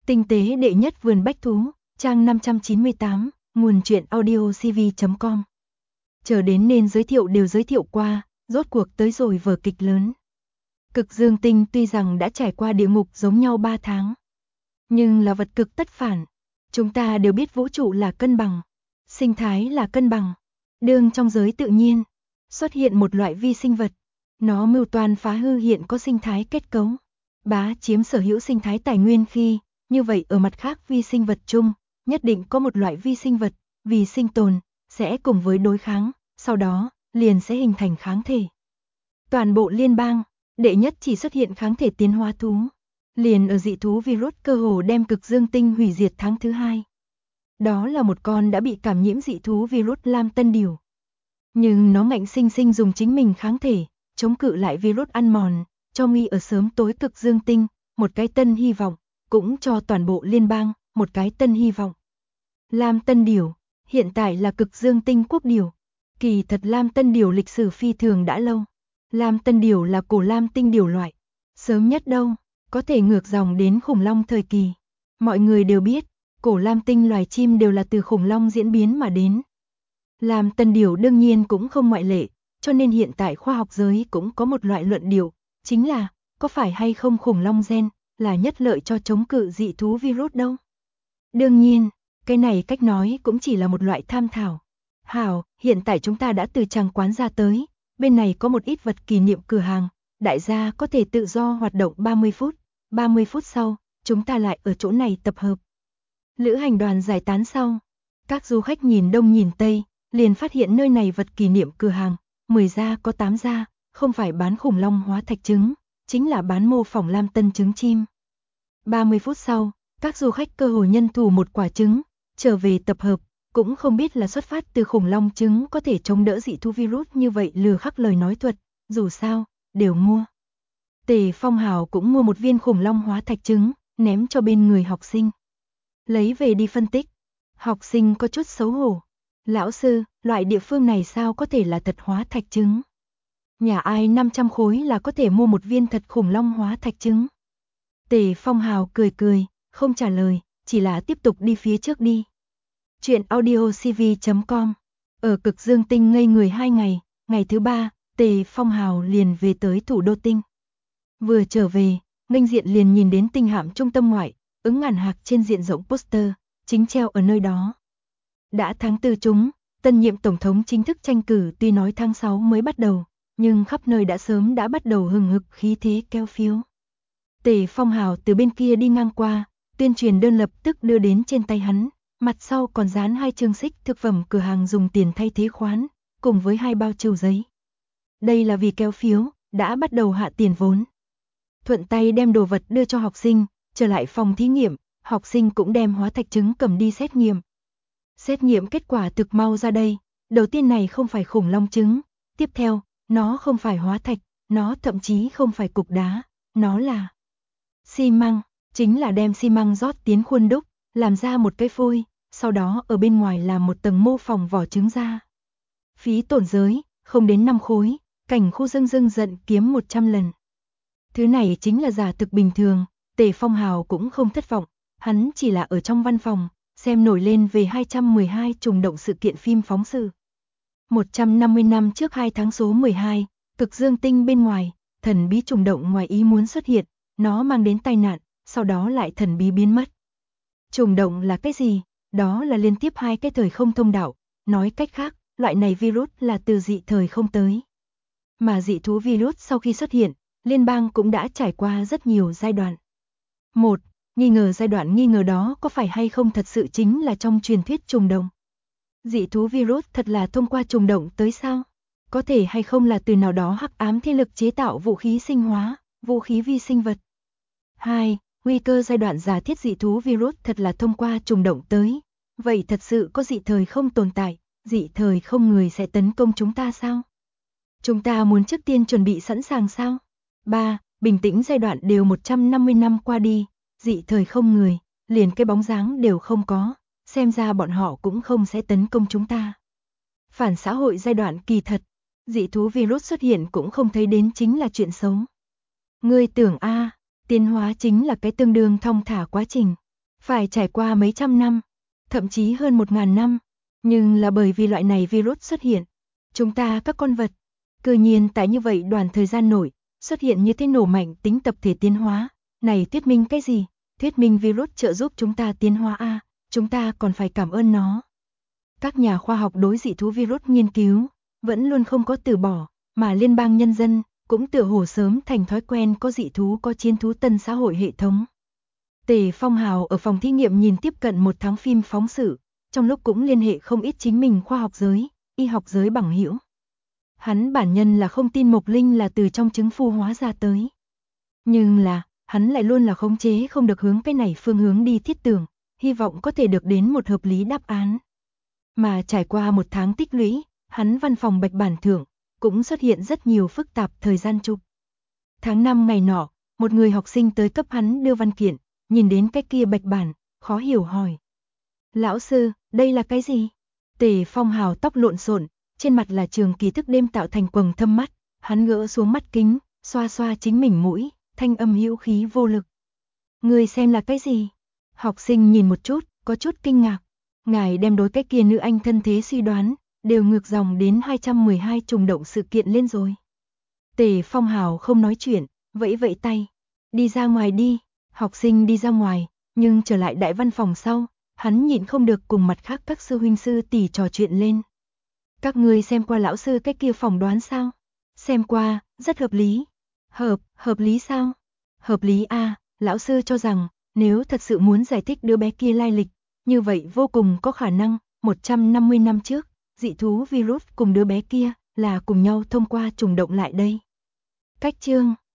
Tinh tế đệ nhất vườn bách thú, trang 598, nguồn truyện audiocv.com. Chờ đến nên giới thiệu đều giới thiệu qua, rốt cuộc tới rồi vở kịch lớn. Cực dương tinh tuy rằng đã trải qua địa ngục giống nhau 3 tháng, nhưng là vật cực tất phản. Chúng ta đều biết vũ trụ là cân bằng, sinh thái là cân bằng. Đương trong giới tự nhiên, xuất hiện một loại vi sinh vật, nó mưu toan phá hư hiện có sinh thái kết cấu, bá chiếm sở hữu sinh thái tài nguyên khi, như vậy ở mặt khác vi sinh vật chung, nhất định có một loại vi sinh vật, vì sinh tồn, sẽ cùng với đối kháng, sau đó, liền sẽ hình thành kháng thể. Toàn bộ liên bang, đệ nhất chỉ xuất hiện kháng thể tiến hóa thú, liền ở dị thú virus cơ hồ đem cực dương tinh hủy diệt tháng thứ 2. Đó là một con đã bị cảm nhiễm dị thú virus lam tân điểu. Nhưng nó ngạnh sinh sinh dùng chính mình kháng thể, chống cự lại virus ăn mòn, cho nguy ở sớm tối cực dương tinh, một cái tân hy vọng, cũng cho toàn bộ liên bang, một cái tân hy vọng. Lam tân điểu, hiện tại là cực dương tinh quốc điểu. Kỳ thật lam tân điểu lịch sử phi thường đã lâu. Lam tân điểu là cổ lam tinh điểu loại. Sớm nhất đâu, có thể ngược dòng đến khủng long thời kỳ. Mọi người đều biết, cổ lam tinh loài chim đều là từ khủng long diễn biến mà đến. Lam tân điểu đương nhiên cũng không ngoại lệ, cho nên hiện tại khoa học giới cũng có một loại luận điệu, chính là, có phải hay không khủng long gen, là nhất lợi cho chống cự dị thú virus đâu. Đương nhiên, cái này cách nói cũng chỉ là một loại tham thảo. Hảo, hiện tại chúng ta đã từ Tràng quán ra tới, bên này có một ít vật kỷ niệm cửa hàng, đại gia có thể tự do hoạt động 30 phút, 30 phút sau, chúng ta lại ở chỗ này tập hợp. Lữ hành đoàn giải tán sau, các du khách nhìn đông nhìn tây, liền phát hiện nơi này vật kỷ niệm cửa hàng, 10 gia có 8 gia, không phải bán khủng long hóa thạch trứng, chính là bán mô phỏng lam tân trứng chim. 30 phút sau, các du khách cơ hồ nhân thủ một quả trứng, trở về tập hợp, cũng không biết là xuất phát từ khủng long trứng có thể chống đỡ dị thú virus như vậy lừa khắc lời nói thuật, dù sao, đều mua. Tề Phong Hào cũng mua một viên khủng long hóa thạch trứng, ném cho bên người học sinh. Lấy về đi phân tích. Học sinh có chút xấu hổ. Lão sư, loại địa phương này sao có thể là thật hóa thạch trứng? Nhà ai 500 khối là có thể mua một viên thật khủng long hóa thạch trứng? Tề Phong Hào cười cười, không trả lời, chỉ là tiếp tục đi phía trước đi. Chuyện audiocv.com. Ở cực dương tinh ngây người 2 ngày, ngày thứ 3, Tề Phong Hào liền về tới thủ đô tinh. Vừa trở về, nghênh diện liền nhìn đến tinh hạm trung tâm ngoại, ứng ngàn hạc trên diện rộng poster, chính treo ở nơi đó. Đã tháng 4 chúng, tân nhiệm tổng thống chính thức tranh cử, tuy nói tháng 6 mới bắt đầu, nhưng khắp nơi đã sớm đã bắt đầu hừng hực khí thế kéo phiếu. Tề Phong Hào từ bên kia đi ngang qua, tuyên truyền đơn lập tức đưa đến trên tay hắn, mặt sau còn dán 2 chương xích thực phẩm cửa hàng dùng tiền thay thế khoán, cùng với 2 bao trừu giấy. Đây là vì kéo phiếu, đã bắt đầu hạ tiền vốn. Thuận tay đem đồ vật đưa cho học sinh, trở lại phòng thí nghiệm, học sinh cũng đem hóa thạch trứng cầm đi xét nghiệm. Xét nghiệm kết quả thực mau ra đây, đầu tiên này không phải khủng long trứng, tiếp theo, nó không phải hóa thạch, nó thậm chí không phải cục đá, nó là xi măng, chính là đem xi măng rót tiến khuôn đúc, làm ra một cái phôi, sau đó ở bên ngoài làm một tầng mô phỏng vỏ trứng ra. Phí tổn giới, không đến 5 khối, cảnh khu dưng giận kiếm 100 lần. Thứ này chính là giả thực bình thường, Tề Phong Hào cũng không thất vọng, hắn chỉ là ở trong văn phòng, xem nổi lên về 212 trùng động sự kiện phim phóng sự. 150 năm trước 2 tháng số 12, cực dương tinh bên ngoài, thần bí trùng động ngoài ý muốn xuất hiện, nó mang đến tai nạn, sau đó lại thần bí biến mất. Trùng động là cái gì? Đó là liên tiếp 2 cái thời không thông đạo, nói cách khác, loại này virus là từ dị thời không tới. Mà dị thú virus sau khi xuất hiện, liên bang cũng đã trải qua rất nhiều giai đoạn. 1. Nghi ngờ giai đoạn nghi ngờ đó có phải hay không thật sự chính là trong truyền thuyết trùng động. Dị thú virus thật là thông qua trùng động tới sao? Có thể hay không là từ nào đó hắc ám thế lực chế tạo vũ khí sinh hóa, vũ khí vi sinh vật. 2. Nguy cơ giai đoạn giả thiết dị thú virus thật là thông qua trùng động tới. Vậy thật sự có dị thời không tồn tại, dị thời không người sẽ tấn công chúng ta sao? Chúng ta muốn trước tiên chuẩn bị sẵn sàng sao? 3. Bình tĩnh giai đoạn đều 150 năm qua đi, dị thời không người, liền cái bóng dáng đều không có, xem ra bọn họ cũng không sẽ tấn công chúng ta. Phản xã hội giai đoạn kỳ thật, dị thú virus xuất hiện cũng không thấy đến chính là chuyện xấu. Ngươi tưởng tiến hóa chính là cái tương đương thong thả quá trình, Phải trải qua mấy trăm năm, thậm chí hơn 1000 năm, nhưng là bởi vì loại này virus xuất hiện, chúng ta các con vật, cư nhiên tại như vậy đoạn thời gian nổi, xuất hiện như thế nổ mạnh tính tập thể tiến hóa, này thuyết minh cái gì? Thuyết minh virus trợ giúp chúng ta tiến hóa a, chúng ta còn phải cảm ơn nó. Các nhà khoa học đối dị thú virus nghiên cứu, vẫn luôn không có từ bỏ, mà liên bang nhân dân cũng tựa hồ sớm thành thói quen có dị thú có chiến thú tân xã hội hệ thống. Tề Phong Hào ở phòng thí nghiệm nhìn tiếp cận một tháng phim phóng sự, trong lúc cũng liên hệ không ít chính mình khoa học giới, y học giới bằng hữu. Hắn bản nhân là không tin Mộc Linh là từ trong trứng phu hóa ra tới. Nhưng là, hắn lại luôn là khống chế không được hướng cái này phương hướng đi thiết tưởng, hy vọng có thể được đến một hợp lý đáp án. Mà trải qua một tháng tích lũy, hắn văn phòng bạch bản thượng, cũng xuất hiện rất nhiều phức tạp thời gian chụp. Tháng 5 ngày nọ, một người học sinh tới cấp hắn đưa văn kiện, nhìn đến cái kia bạch bản, khó hiểu hỏi. Lão sư, đây là cái gì? Tề Phong Hào tóc lộn xộn, trên mặt là trường kỳ thức đêm tạo thành quầng thâm mắt, hắn gỡ xuống mắt kính, xoa xoa chính mình mũi, thanh âm hữu khí vô lực. Người xem là cái gì? Học sinh nhìn một chút, có chút kinh ngạc. Ngài đem đối cái kia nữ anh thân thế suy đoán, đều ngược dòng đến 212 trùng động sự kiện lên rồi. Tề Phong Hào không nói chuyện, vẫy vẫy tay. Đi ra ngoài đi, học sinh đi ra ngoài, nhưng trở lại đại văn phòng sau, hắn nhịn không được cùng mặt khác các sư huynh sư tỷ trò chuyện lên. Các ngươi xem qua lão sư cái kia phỏng đoán sao? Xem qua, rất hợp lý. Hợp lý sao? Hợp lý a, lão sư cho rằng, nếu thật sự muốn giải thích đứa bé kia lai lịch, như vậy vô cùng có khả năng, 150 năm trước, dị thú virus cùng đứa bé kia là cùng nhau thông qua trùng động lại đây. Cách chương